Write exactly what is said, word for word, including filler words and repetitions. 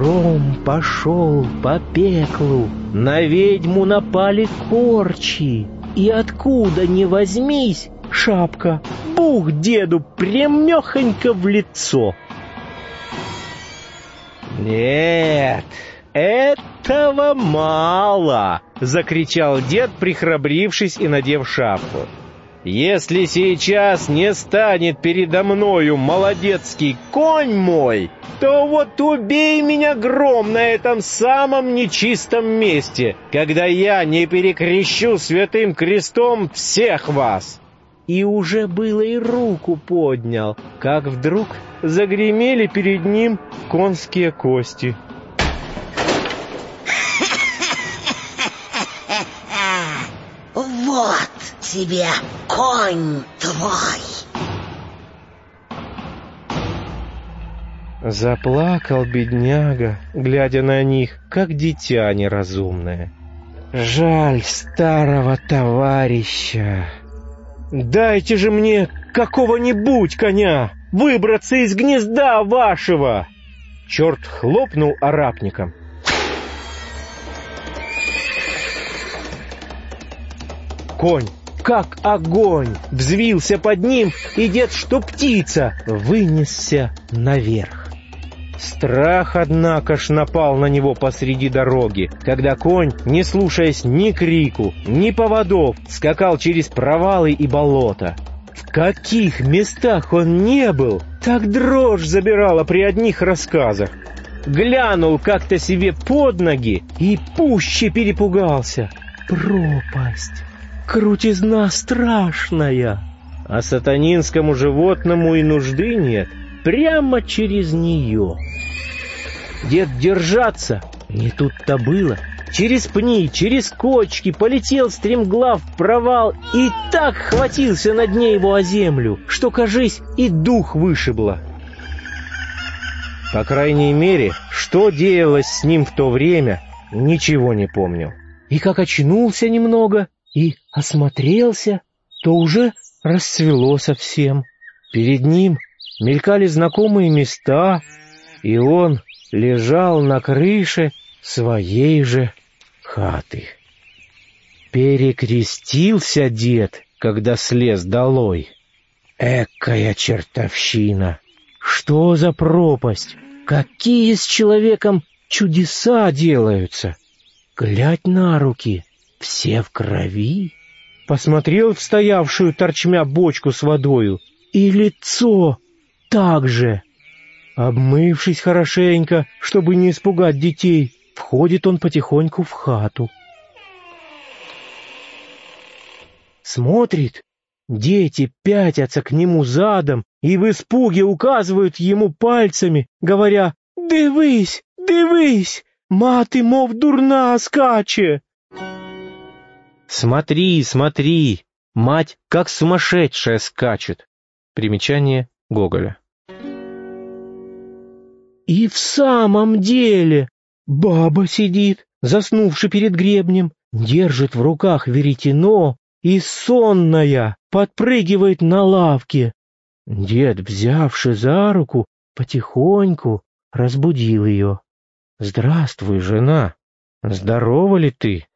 Гром пошел по пеклу, на ведьму напали корчи, и откуда ни возьмись, шапка бух деду прямехонько в лицо. «Нет, этого мало!» — закричал дед, прихрабрившись и надев шапку. «Если сейчас не станет передо мною молодецкий конь мой, то вот убей меня, Гром, на этом самом нечистом месте, когда я не перекрещу святым крестом всех вас!» И уже было и руку поднял, как вдруг загремели перед ним конские кости. «Вот тебе конь твой!» Заплакал бедняга, глядя на них, как дитя неразумное. «Жаль старого товарища. Дайте же мне какого-нибудь коня, выбраться из гнезда вашего!» Черт хлопнул арапником. Конь, как огонь, взвился под ним, и дед, что птица, вынесся наверх. Страх, однако ж, напал на него посреди дороги, когда конь, не слушаясь ни крику, ни поводов, скакал через провалы и болота. В каких местах он не был, так дрожь забирала при одних рассказах. Глянул как-то себе под ноги и пуще перепугался. Пропасть, крутизна страшная, а сатанинскому животному и нужды нет, прямо через нее. Дед держаться, не тут-то было. Через пни, через кочки полетел стремглав в провал и так хватился на дне его о землю, что, кажись, и дух вышибло. По крайней мере, что деялось с ним в то время, ничего не помнил. И как очнулся немного и осмотрелся, то уже расцвело совсем. Перед ним мелькали знакомые места, и он лежал на крыше своей же хаты. Перекрестился дед, когда слез долой. Экая чертовщина! Что за пропасть? Какие с человеком чудеса делаются? Глядь на руки, все в крови. Посмотрел в стоявшую торчмя бочку с водою, и лицо так же. Обмывшись хорошенько, чтобы не испугать детей, входит он потихоньку в хату. Смотрит, дети пятятся к нему задом и в испуге указывают ему пальцами, говоря: «Дивись, дивись, мати, мов дурна, скаче!» «Смотри, смотри, мать как сумасшедшая скачет!» Примечание Гоголя. И в самом деле баба сидит, заснувши перед гребнем, держит в руках веретено и, сонная, подпрыгивает на лавке. Дед, взявши за руку, потихоньку разбудил ее. «Здравствуй, жена! Здорова ли ты?»